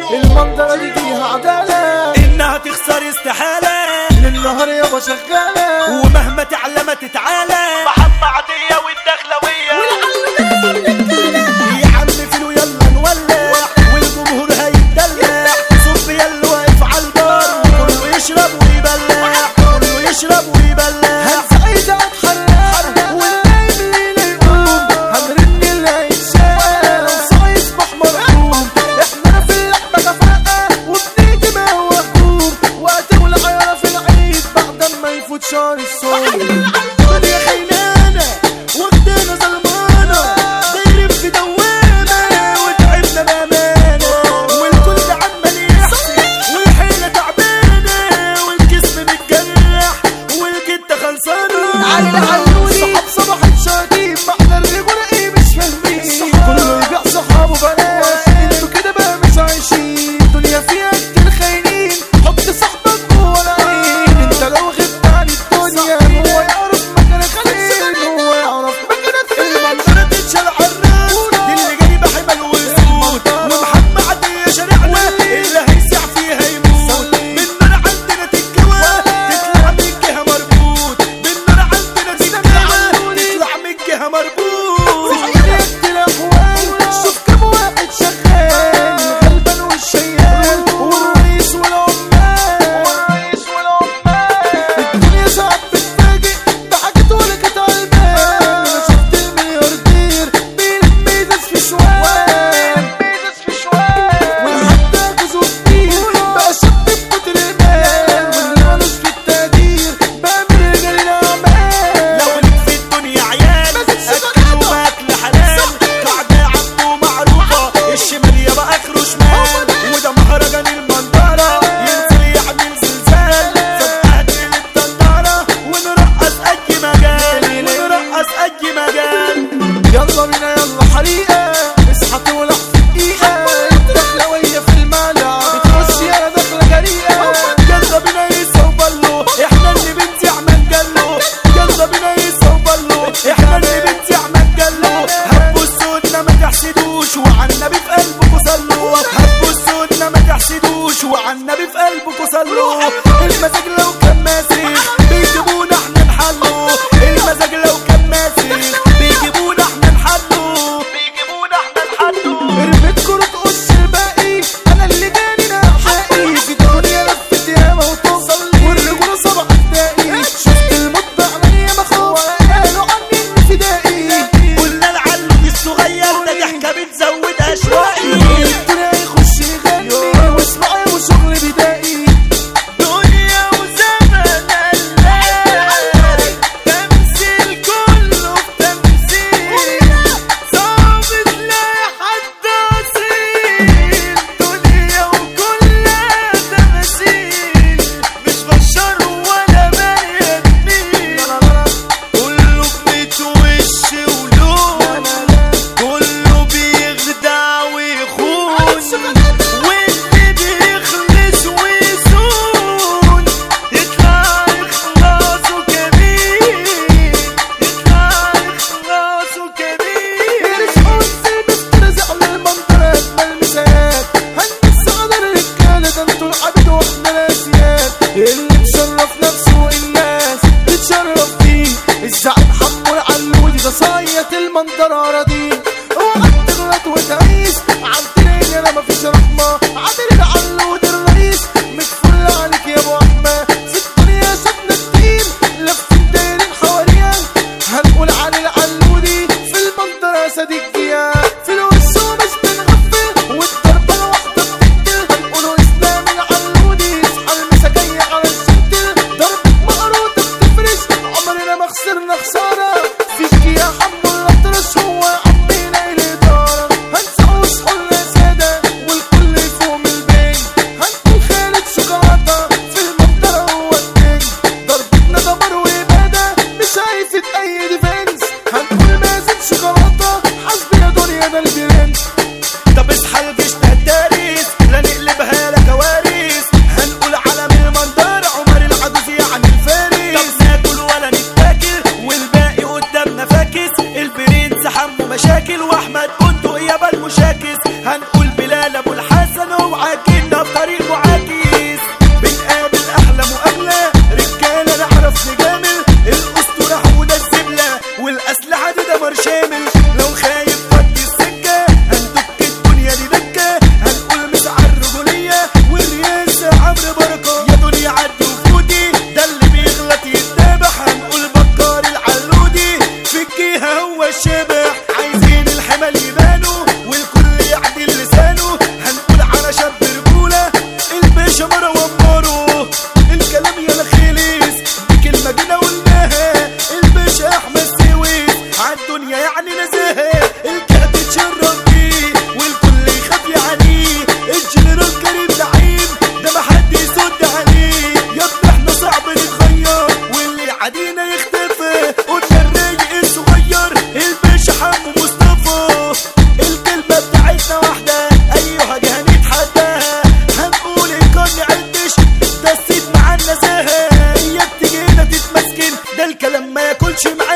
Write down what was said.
المنظرة دي فيها عدالة، انها تخسر استحالة، للنهار يابا شغالة، ومهما تعلى ما تتعالى. محمد عطية والدخلوية يا عم فيلو يلا نولع، والجمهور هيتدلع. صب يلا واقف على البار، كله يشرب ويبلع، كله يشرب ويبلع. هنسعيد اتحرق والنايم ليلة يقوم، هنرن اللي هيتشال وصاع يصبح مرحوم. احنا في اللعبة كفاءة وبنيجي ما هو هجوم، وقت والعيارة في العيد بعد ما يفوت شهر الصوم. الدنيا خينانة واخدانا ظلمانة، دايرين في دوامة وتعبنا بأمانة، والكل عمال يحسن والحيلة تعبانة، والجسم متجرح والجدة خلصانة. علي العلولي صحاب صباح الشاكين، احنا الرجولة ايه مش فاهمين، كله يبيع صحابه بلاش، انتوا كده بقى مش عايشين. الدنيا فيها كتير خاينين، حط صاحبك جوه العين. انت لو غبت عن الدنيا هو يعرف مكانك فين، هو يعرف مكانك فين. المنظرة تتشال عالراس، دي اللي جايبة حمل وسود، ومحمد عطية شارعنا اللي هيسع فيها يموت. بالنار عندنا تتجوى تطلع من الجهة مربوط، بالنار عندنا تتجوى تطلع من الجهة مربوط. في حياة الأحوال شوف كم واحد شغال، الغلبان والشيال والرئيس والعمال. الدنيا ساعات بتفاجئ بحاجات ولا كانت على البال. انا شفت الملياردير بيدس في شوال، والحتى جوزه كتير بقى شاب بكتر المال، واللي مالوش في التقدير بقى من رجال الأعمال. لو ليك في الدنيا عيال اكلوا اكل حلال، قاعدة عبده معروفة، الشمال يابا اخره شمال، وده مهرجان المنظرة ينزل يعمل زلزال. سبقات للطنطرة ونرقص اي مجال، ونرقص اي مجال. يلا بينا يلا حريقة، اصحى تولع في دقيقة، الدخلوية في الملعب بتخش يالا دخلة جريئة. يلا بينا يصوبلو احنا اللي بنتي عمل جلو، يلا بينا يصوبلو احنا اللي بنتي عمل جلو. هتبصوا لنا ما تحسدوش وعلى النبي في قلبكوا صلوا، هتبصوا لنا ما تحسدوش وعلى النبي في قلبكوا صلوا. المزاج لو كان ماسك بيجيبونا احنا نحلو، المزاج لو كان ماسك بيجيبونا احنا نحلو، بيجيبونا احنا نحلو. ارميت كرة قص الباقي، انا اللي جاني نحقي، في الدنيا لفت ياما وتوصل لي، والرجولة صبح تلاقي. شفت الموت بعينيا مخوف، قالوا عني اني فدائي. قلنا العلو الصغير ده ضحكة بتزود اشواقي. الدنيا يخش يغني واسمعي وشغل بدائي. دنيا وزمن قلال، تمثيل كله بتمثيل، صعب تلاقي حد اصيل. دنيا وكلها تماثيل، مش بشر ولا بني ادمين، كله بميت وش ولون، كله بيخدع ويخون، واللي بيخلص ويزون يطلع إخلاصه كبير، يطلع إخلاصه كبير. الحزن بترزع للمنطرة أجمل مسايات، هندس على الرجالة ده انتوا العبيد واحنا الأسياد. اللي مشرف نفسه والناس بتشرف فيه، الزعيم حمو العلودي ده صاية المنطرة راضيه. اوعى تغلط وتعيش عالدنيا انا مفيش رحمة، عادل العلودي الرئيس متفل عليك يا ابو احمد. في الدنيا شفنا كتير لفين دايرين حواليها، هنقول علي العلودي في المنطرة صديق فيها. في الوش ومش بنغفل والضربة الواحدة بتقتل، هنقولوا اسلام العلودي اصحى المسا جاية على الشنتل. ضربة مقروطة بتفرش، عمرنا ما خسرنا خسارة، فيك يا حمو الأطرش هو طريق معاكس بنقابل احلى مقابله رجاله نعرف نجامل الاسطوره حوده الزبله والاسلحه دي دمر شامل لو خايف ودي السكه هندك الدنيا دي دكه هنقول مسعى الرجوليه والرياسه عمرو بركه يا دنيا عدي وفوتي ده اللي بيغلط يتذبح هنقول بكار العلودي في الجهه هو الشبح عايزين الحمل يبانوا والكل يعدل لسانه هنقول على شاب رجوله الباشا مروان مارو الكلام يالا خلص بكلمه جينا قلناها الباشا احمد سويس عالدنيا يعني نزاهه الجهه تتشرف بيه والكل يخاف يعانيه الجنرال كريم زعيم ده محد يسد عليه يا ابني احنا صعب نتغير واللي عادينا يختفي قلنا الرايق الصغير الباشا حمو مصطفى الكلمه بتاعتنا واحده ايها جهه نتحداها هنقول الكون عدش ده السيد مع النزاهه اياك تجينا تتمسكن ده الكلام ما ياكلش